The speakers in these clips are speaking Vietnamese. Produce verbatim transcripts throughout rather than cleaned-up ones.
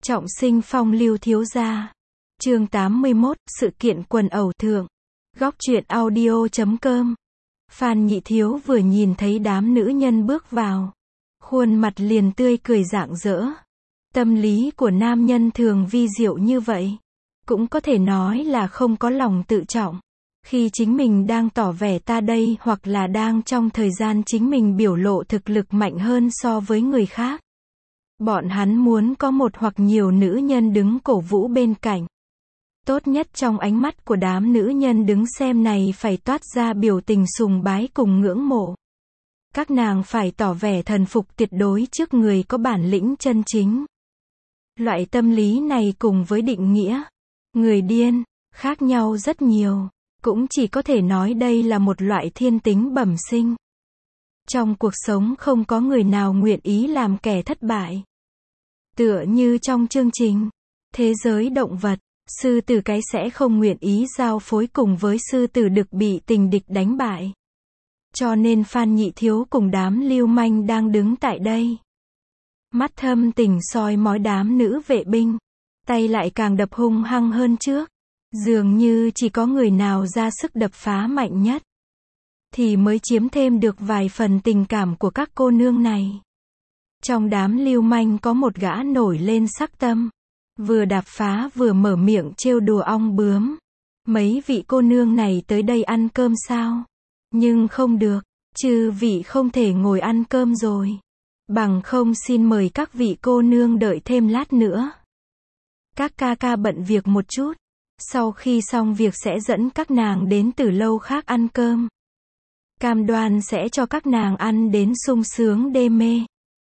Trọng sinh phong lưu thiếu gia. Chương tám mươi mốt, sự kiện quần ẩu thượng. Góc truyện audio chấm com. Phan Nhị Thiếu vừa nhìn thấy đám nữ nhân bước vào, khuôn mặt liền tươi cười rạng rỡ. Tâm lý của nam nhân thường vi diệu như vậy, cũng có thể nói là không có lòng tự trọng. Khi chính mình đang tỏ vẻ ta đây, hoặc là đang trong thời gian chính mình biểu lộ thực lực mạnh hơn so với người khác. Bọn hắn muốn có một hoặc nhiều nữ nhân đứng cổ vũ bên cạnh. Tốt nhất trong ánh mắt của đám nữ nhân đứng xem này phải toát ra biểu tình sùng bái cùng ngưỡng mộ. Các nàng phải tỏ vẻ thần phục tuyệt đối trước người có bản lĩnh chân chính. Loại tâm lý này cùng với định nghĩa người điên khác nhau rất nhiều, cũng chỉ có thể nói đây là một loại thiên tính bẩm sinh. Trong cuộc sống không có người nào nguyện ý làm kẻ thất bại. Tựa như trong chương trình Thế giới động vật, sư tử cái sẽ không nguyện ý giao phối cùng với sư tử đực bị tình địch đánh bại. Cho nên Phan Nhị Thiếu cùng đám lưu manh đang đứng tại đây, mắt thâm tình soi mói đám nữ vệ binh, tay lại càng đập hung hăng hơn trước. Dường như chỉ có người nào ra sức đập phá mạnh nhất, thì mới chiếm thêm được vài phần tình cảm của các cô nương này. Trong đám lưu manh có một gã nổi lên sắc tâm, vừa đạp phá vừa mở miệng trêu đùa ong bướm. Mấy vị cô nương này tới đây ăn cơm sao? Nhưng không được, chư vị không thể ngồi ăn cơm rồi. Bằng không xin mời các vị cô nương đợi thêm lát nữa. Các ca ca bận việc một chút, sau khi xong việc sẽ dẫn các nàng đến từ lâu khác ăn cơm. Cam đoan sẽ cho các nàng ăn đến sung sướng đê mê.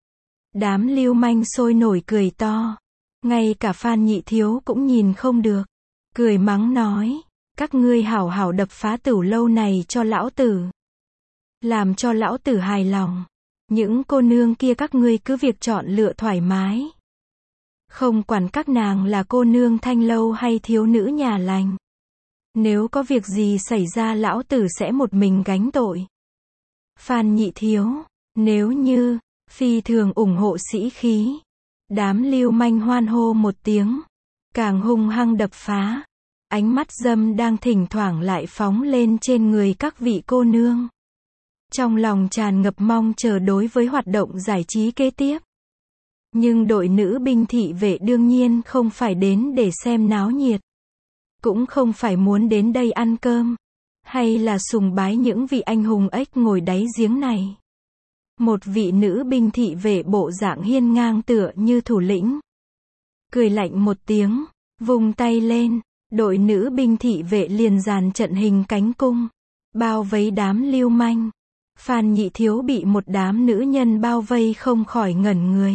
Đám lưu manh sôi nổi cười to. Ngay cả Phan Nhị Thiếu cũng nhìn không được, cười mắng nói, các ngươi hảo hảo đập phá tửu lâu này cho lão tử, làm cho lão tử hài lòng. Những cô nương kia các ngươi cứ việc chọn lựa thoải mái, không quản các nàng là cô nương thanh lâu hay thiếu nữ nhà lành. Nếu có việc gì xảy ra lão tử sẽ một mình gánh tội. Phan Nhị Thiếu, nếu như, phi thường ủng hộ sĩ khí. Đám lưu manh hoan hô một tiếng, càng hung hăng đập phá. Ánh mắt dâm đang thỉnh thoảng lại phóng lên trên người các vị cô nương. Trong lòng tràn ngập mong chờ đối với hoạt động giải trí kế tiếp. Nhưng đội nữ binh thị vệ đương nhiên không phải đến để xem náo nhiệt, cũng không phải muốn đến đây ăn cơm, hay là sùng bái những vị anh hùng ếch ngồi đáy giếng này. Một vị nữ binh thị vệ bộ dạng hiên ngang tựa như thủ lĩnh, cười lạnh một tiếng, vung tay lên, đội nữ binh thị vệ liền dàn trận hình cánh cung, bao vây đám lưu manh. Phan Nhị Thiếu bị một đám nữ nhân bao vây không khỏi ngẩn người,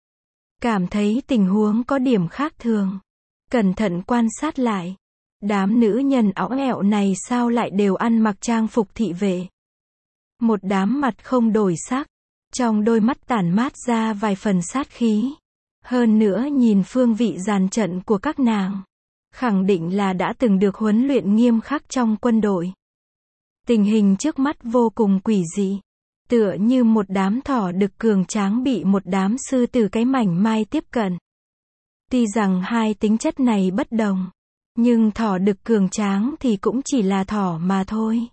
cảm thấy tình huống có điểm khác thường, cẩn thận quan sát lại. Đám nữ nhân óng ẹo này sao lại đều ăn mặc trang phục thị vệ? Một đám mặt không đổi sắc, trong đôi mắt tản mát ra vài phần sát khí. Hơn nữa nhìn phương vị dàn trận của các nàng, khẳng định là đã từng được huấn luyện nghiêm khắc trong quân đội. Tình hình trước mắt vô cùng quỷ dị, tựa như một đám thỏ đực cường tráng bị một đám sư tử cái mảnh mai tiếp cận. Tuy rằng hai tính chất này bất đồng, nhưng thỏ đực cường tráng thì cũng chỉ là thỏ mà thôi.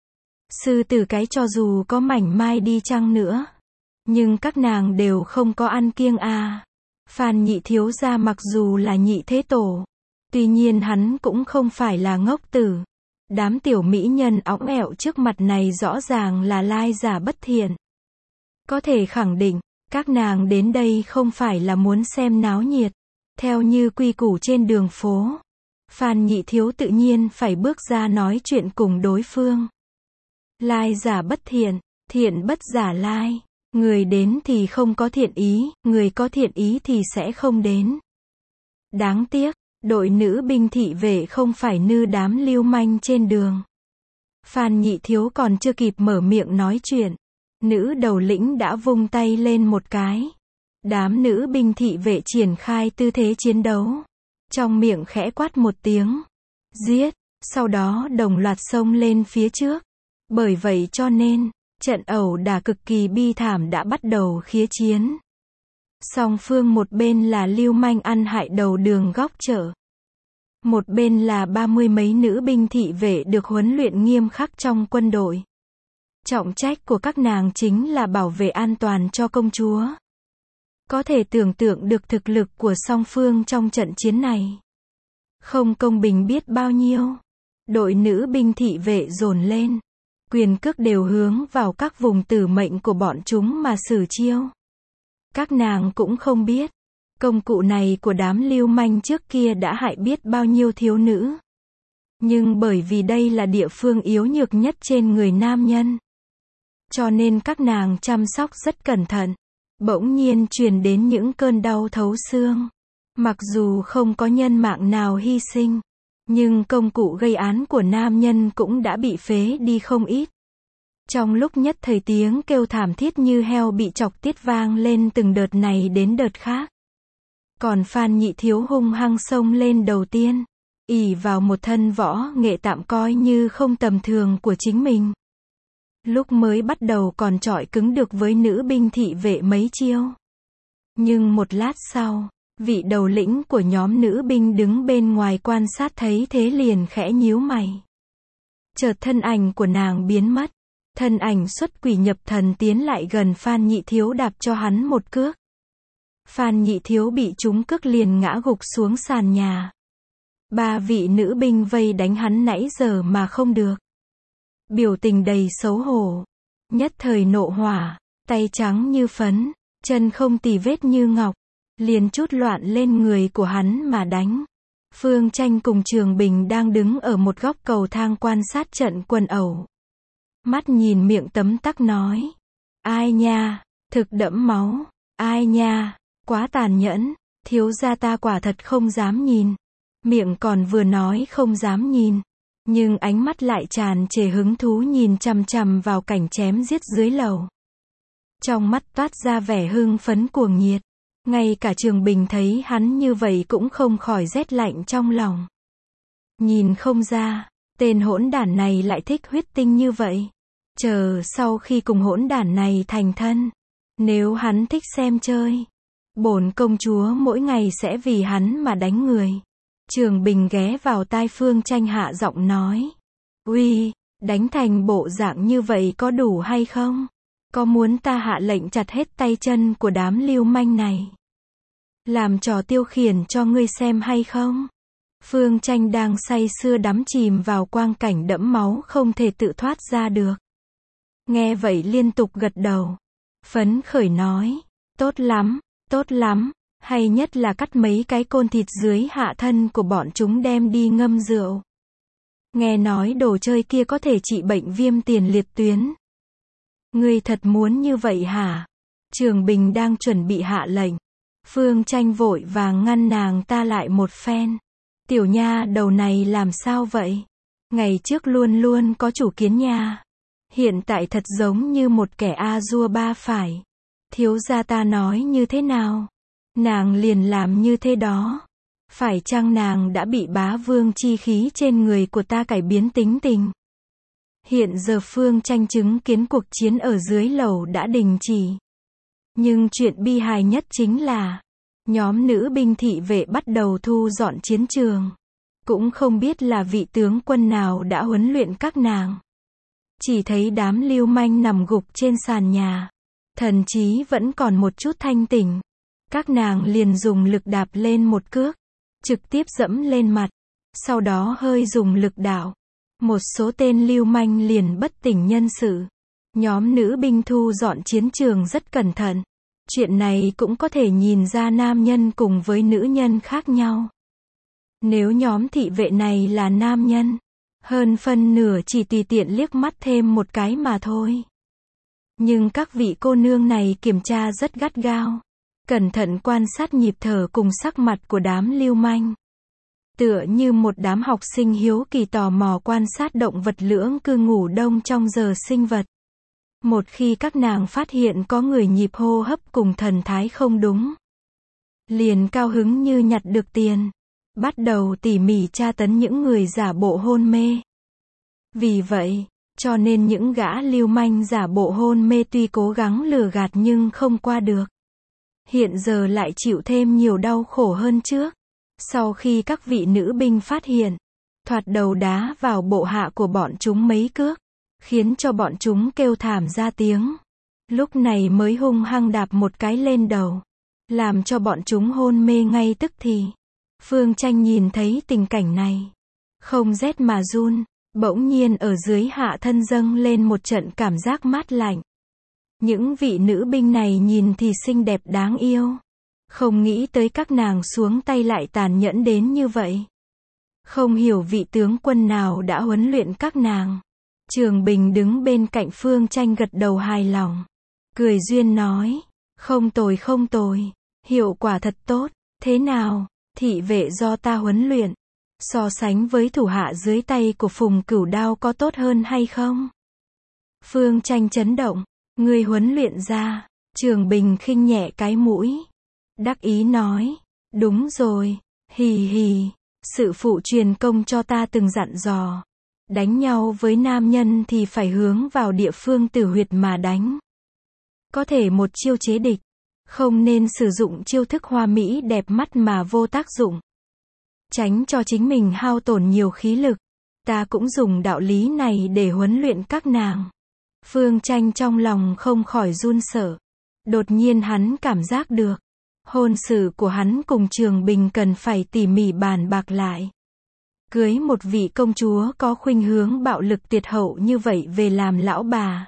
Sư tử cái cho dù có mảnh mai đi chăng nữa, nhưng các nàng đều không có ăn kiêng à. Phan Nhị Thiếu gia mặc dù là nhị thế tổ, tuy nhiên hắn cũng không phải là ngốc tử. Đám tiểu mỹ nhân óng ẹo trước mặt này rõ ràng là lai giả bất thiện. Có thể khẳng định, các nàng đến đây không phải là muốn xem náo nhiệt. Theo như quy củ trên đường phố, Phan Nhị Thiếu tự nhiên phải bước ra nói chuyện cùng đối phương. Lai giả bất thiện, thiện bất giả lai. Người đến thì không có thiện ý, người có thiện ý thì sẽ không đến. Đáng tiếc, đội nữ binh thị vệ không phải nư đám lưu manh trên đường. Phan Nhị Thiếu còn chưa kịp mở miệng nói chuyện, nữ đầu lĩnh đã vung tay lên một cái. Đám nữ binh thị vệ triển khai tư thế chiến đấu, trong miệng khẽ quát một tiếng, giết, sau đó đồng loạt xông lên phía trước. Bởi vậy cho nên, trận ẩu đả cực kỳ bi thảm đã bắt đầu khía chiến. Song phương một bên là lưu manh ăn hại đầu đường góc chợ. Một bên là ba mươi mấy nữ binh thị vệ được huấn luyện nghiêm khắc trong quân đội. Trọng trách của các nàng chính là bảo vệ an toàn cho công chúa. Có thể tưởng tượng được thực lực của song phương trong trận chiến này. Không công bình biết bao nhiêu. Đội nữ binh thị vệ dồn lên. Quyền cước đều hướng vào các vùng tử mệnh của bọn chúng mà sử chiêu. Các nàng cũng không biết. Công cụ này của đám lưu manh trước kia đã hại biết bao nhiêu thiếu nữ. Nhưng bởi vì đây là địa phương yếu nhược nhất trên người nam nhân. Cho nên các nàng chăm sóc rất cẩn thận. Bỗng nhiên truyền đến những cơn đau thấu xương. Mặc dù không có nhân mạng nào hy sinh. Nhưng công cụ gây án của nam nhân cũng đã bị phế đi không ít. Trong lúc nhất thời tiếng kêu thảm thiết như heo bị chọc tiết vang lên từng đợt này đến đợt khác. Còn Phan Nhị Thiếu hung hăng xông lên đầu tiên. Ỷ vào một thân võ nghệ tạm coi như không tầm thường của chính mình. Lúc mới bắt đầu còn chọi cứng được với nữ binh thị vệ mấy chiêu. Nhưng một lát sau, vị đầu lĩnh của nhóm nữ binh đứng bên ngoài quan sát thấy thế liền khẽ nhíu mày. Chợt thân ảnh của nàng biến mất. Thân ảnh xuất quỷ nhập thần tiến lại gần Phan Nhị Thiếu đạp cho hắn một cước. Phan Nhị Thiếu bị trúng cước liền ngã gục xuống sàn nhà. Ba vị nữ binh vây đánh hắn nãy giờ mà không được. Biểu tình đầy xấu hổ. Nhất thời nộ hỏa, tay trắng như phấn, chân không tì vết như ngọc. Liền trút loạn lên người của hắn mà đánh. Phương Tranh cùng Trường Bình đang đứng ở một góc cầu thang quan sát trận quần ẩu. Mắt nhìn miệng tấm tắc nói. Ai nha, thực đẫm máu. Ai nha, quá tàn nhẫn. Thiếu gia ta quả thật không dám nhìn. Miệng còn vừa nói không dám nhìn. Nhưng ánh mắt lại tràn trề hứng thú nhìn chằm chằm vào cảnh chém giết dưới lầu. Trong mắt toát ra vẻ hưng phấn cuồng nhiệt. Ngay cả Trường Bình thấy hắn như vậy cũng không khỏi rét lạnh trong lòng. Nhìn không ra, tên hỗn đản này lại thích huyết tinh như vậy. Chờ sau khi cùng hỗn đản này thành thân, nếu hắn thích xem chơi, bổn công chúa mỗi ngày sẽ vì hắn mà đánh người. Trường Bình ghé vào tai Phương Tranh hạ giọng nói. Uy, đánh thành bộ dạng như vậy có đủ hay không? Có muốn ta hạ lệnh chặt hết tay chân của đám lưu manh này? Làm trò tiêu khiển cho ngươi xem hay không? Phương Tranh đang say sưa đắm chìm vào quang cảnh đẫm máu không thể tự thoát ra được. Nghe vậy liên tục gật đầu. Phấn khởi nói. Tốt lắm, tốt lắm. Hay nhất là cắt mấy cái côn thịt dưới hạ thân của bọn chúng đem đi ngâm rượu. Nghe nói đồ chơi kia có thể trị bệnh viêm tiền liệt tuyến. Ngươi thật muốn như vậy hả? Trường Bình đang chuẩn bị hạ lệnh. Phương Tranh vội vàng ngăn nàng ta lại một phen. Tiểu nha đầu này làm sao vậy? Ngày trước luôn luôn có chủ kiến nha. Hiện tại thật giống như một kẻ a dua ba phải. Thiếu gia ta nói như thế nào? Nàng liền làm như thế đó. Phải chăng nàng đã bị bá vương chi khí trên người của ta cải biến tính tình? Hiện giờ Phương Tranh chứng kiến cuộc chiến ở dưới lầu đã đình chỉ. Nhưng chuyện bi hài nhất chính là, nhóm nữ binh thị vệ bắt đầu thu dọn chiến trường. Cũng không biết là vị tướng quân nào đã huấn luyện các nàng. Chỉ thấy đám lưu manh nằm gục trên sàn nhà. Thần trí vẫn còn một chút thanh tỉnh. Các nàng liền dùng lực đạp lên một cước. Trực tiếp dẫm lên mặt. Sau đó hơi dùng lực đảo. Một số tên lưu manh liền bất tỉnh nhân sự. Nhóm nữ binh thu dọn chiến trường rất cẩn thận. Chuyện này cũng có thể nhìn ra nam nhân cùng với nữ nhân khác nhau. Nếu nhóm thị vệ này là nam nhân, hơn phân nửa chỉ tùy tiện liếc mắt thêm một cái mà thôi. Nhưng các vị cô nương này kiểm tra rất gắt gao. Cẩn thận quan sát nhịp thở cùng sắc mặt của đám lưu manh. Tựa như một đám học sinh hiếu kỳ tò mò quan sát động vật lưỡng cư ngủ đông trong giờ sinh vật. Một khi các nàng phát hiện có người nhịp hô hấp cùng thần thái không đúng, liền cao hứng như nhặt được tiền, bắt đầu tỉ mỉ tra tấn những người giả bộ hôn mê. Vì vậy, cho nên những gã lưu manh giả bộ hôn mê tuy cố gắng lừa gạt nhưng không qua được. hiện giờ lại chịu thêm nhiều đau khổ hơn trước. Sau khi các vị nữ binh phát hiện, thoạt đầu đá vào bộ hạ của bọn chúng mấy cước, khiến cho bọn chúng kêu thảm ra tiếng. Lúc này mới hung hăng đạp một cái lên đầu, làm cho bọn chúng hôn mê ngay tức thì. Phương Tranh nhìn thấy tình cảnh này, không rét mà run, bỗng nhiên ở dưới hạ thân dâng lên một trận cảm giác mát lạnh. Những vị nữ binh này nhìn thì xinh đẹp đáng yêu, không nghĩ tới các nàng xuống tay lại tàn nhẫn đến như vậy. Không hiểu vị tướng quân nào đã huấn luyện các nàng. Trường Bình đứng bên cạnh Phương Tranh gật đầu hài lòng, cười duyên nói, không tồi không tồi, hiệu quả thật tốt. Thế nào, thị vệ do ta huấn luyện, so sánh với thủ hạ dưới tay của Phùng Cửu Đao có tốt hơn hay không? Phương Tranh chấn động, ngươi huấn luyện ra. Trường Bình khinh nhẹ cái mũi, đắc ý nói, đúng rồi, hì hì, sự phụ truyền công cho ta từng dặn dò, đánh nhau với nam nhân thì phải hướng vào địa phương tử huyệt mà đánh. Có thể một chiêu chế địch, không nên sử dụng chiêu thức hoa mỹ đẹp mắt mà vô tác dụng, tránh cho chính mình hao tổn nhiều khí lực. Ta cũng dùng đạo lý này để huấn luyện các nàng. Phương Tranh trong lòng không khỏi run sợ. Đột nhiên hắn cảm giác được, hôn sự của hắn cùng Trường Bình cần phải tỉ mỉ bàn bạc lại. Cưới một vị công chúa có khuynh hướng bạo lực tuyệt hậu như vậy về làm lão bà.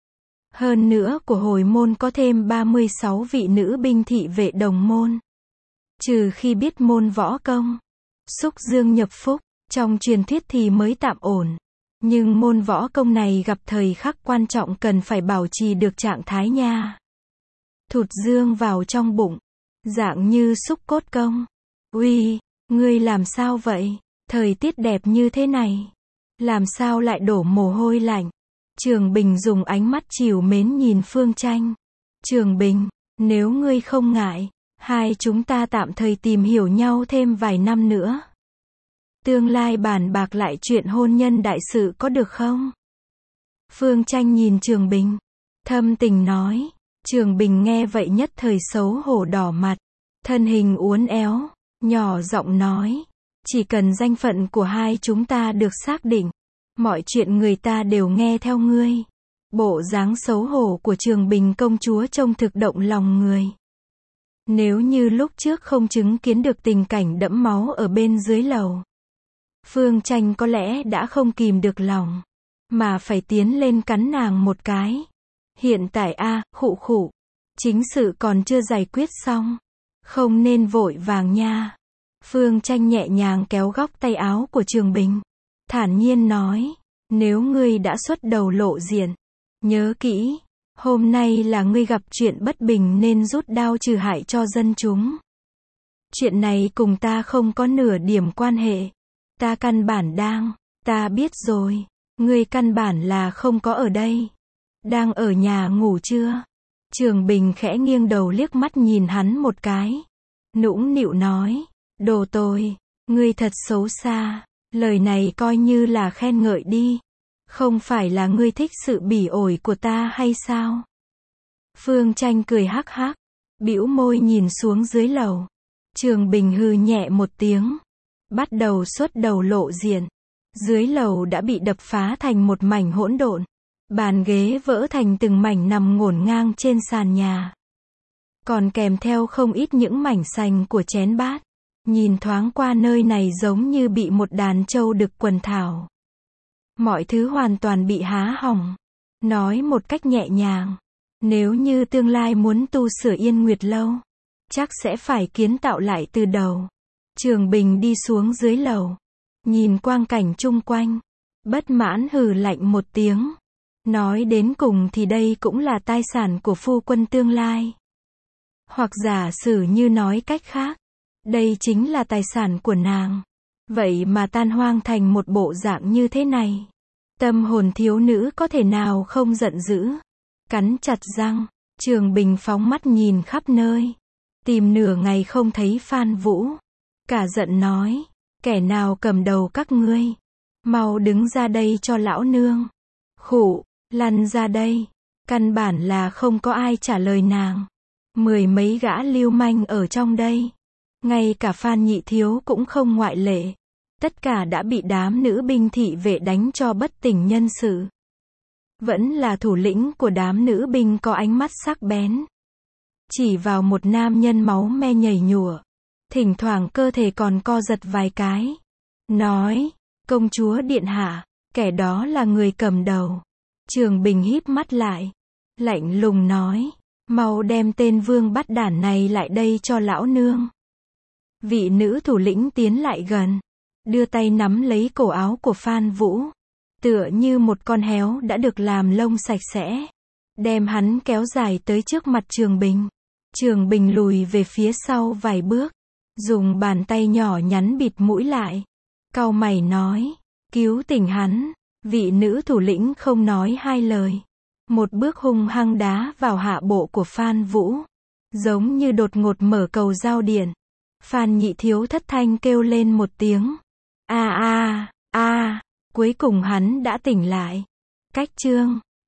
Hơn nữa của hồi môn có thêm ba mươi sáu vị nữ binh thị vệ đồng môn. Trừ khi biết môn võ công, xúc dương nhập phúc, trong truyền thuyết thì mới tạm ổn. Nhưng môn võ công này gặp thời khắc quan trọng cần phải bảo trì được trạng thái nha. Thụt dương vào trong bụng, dạng như xúc cốt công. Uy, ngươi làm sao vậy? Thời tiết đẹp như thế này, làm sao lại đổ mồ hôi lạnh? Trường Bình dùng ánh mắt trìu mến nhìn Phương Tranh. Trường Bình, nếu ngươi không ngại, hai chúng ta tạm thời tìm hiểu nhau thêm vài năm nữa. Tương lai bàn bạc lại chuyện hôn nhân đại sự có được không? Phương Tranh nhìn Trường Bình, thâm tình nói. Trường Bình nghe vậy nhất thời xấu hổ đỏ mặt, thân hình uốn éo, nhỏ giọng nói, chỉ cần danh phận của hai chúng ta được xác định, mọi chuyện người ta đều nghe theo ngươi. Bộ dáng xấu hổ của Trường Bình công chúa trông thực động lòng người. Nếu như lúc trước không chứng kiến được tình cảnh đẫm máu ở bên dưới lầu, Phương Tranh có lẽ đã không kìm được lòng, mà phải tiến lên cắn nàng một cái. Hiện tại a, à, khụ khụ, chính sự còn chưa giải quyết xong, không nên vội vàng nha. Phương Tranh nhẹ nhàng kéo góc tay áo của Trường Bình, thản nhiên nói, nếu ngươi đã xuất đầu lộ diện, nhớ kỹ, hôm nay là ngươi gặp chuyện bất bình nên rút đao trừ hại cho dân chúng. Chuyện này cùng ta không có nửa điểm quan hệ. Ta căn bản đang, ta biết rồi, ngươi căn bản là không có ở đây. Đang ở nhà ngủ chưa? Trường Bình khẽ nghiêng đầu liếc mắt nhìn hắn một cái, nũng nịu nói, đồ tồi, ngươi thật xấu xa. Lời này coi như là khen ngợi đi. Không phải là ngươi thích sự bỉ ổi của ta hay sao? Phương Tranh cười hắc hắc, bĩu môi nhìn xuống dưới lầu. Trường Bình hừ nhẹ một tiếng, bắt đầu xuất đầu lộ diện. Dưới lầu đã bị đập phá thành một mảnh hỗn độn. Bàn ghế vỡ thành từng mảnh nằm ngổn ngang trên sàn nhà. Còn kèm theo không ít những mảnh sành của chén bát. Nhìn thoáng qua nơi này giống như bị một đàn trâu đực quần thảo. Mọi thứ hoàn toàn bị há hỏng. Nói một cách nhẹ nhàng, nếu như tương lai muốn tu sửa Yên Nguyệt Lâu, chắc sẽ phải kiến tạo lại từ đầu. Trường Bình đi xuống dưới lầu, nhìn quang cảnh chung quanh, bất mãn hừ lạnh một tiếng. Nói đến cùng thì đây cũng là tài sản của phu quân tương lai. Hoặc giả sử như nói cách khác, đây chính là tài sản của nàng. Vậy mà tan hoang thành một bộ dạng như thế này. Tâm hồn thiếu nữ có thể nào không giận dữ. Cắn chặt răng, Trường Bình phóng mắt nhìn khắp nơi. Tìm nửa ngày không thấy Phan Vũ. Cả giận nói, kẻ nào cầm đầu các ngươi? Mau đứng ra đây cho lão nương. Khụ, lăn ra đây. Căn bản là không có ai trả lời nàng. Mười mấy gã lưu manh ở trong đây. Ngay cả Phan Nhị Thiếu cũng không ngoại lệ. Tất cả đã bị đám nữ binh thị vệ đánh cho bất tỉnh nhân sự. Vẫn là thủ lĩnh của đám nữ binh có ánh mắt sắc bén. Chỉ vào một nam nhân máu me nhảy nhụa. Thỉnh thoảng cơ thể còn co giật vài cái. Nói, công chúa điện hạ, kẻ đó là người cầm đầu. Trường Bình híp mắt lại. Lạnh lùng nói, mau đem tên vương bắt đản này lại đây cho lão nương. Vị nữ thủ lĩnh tiến lại gần. Đưa tay nắm lấy cổ áo của Phan Vũ. Tựa như một con héo đã được làm lông sạch sẽ. Đem hắn kéo dài tới trước mặt Trường Bình. Trường Bình lùi về phía sau vài bước. Dùng bàn tay nhỏ nhắn bịt mũi lại. Cau mày nói, cứu tỉnh hắn. Vị nữ thủ lĩnh không nói hai lời. Một bước hung hăng đá vào hạ bộ của Phan Vũ. Giống như đột ngột mở cầu giao điện. Phan Nhị Thiếu thất thanh kêu lên một tiếng. A a a, cuối cùng hắn đã tỉnh lại. Cách chương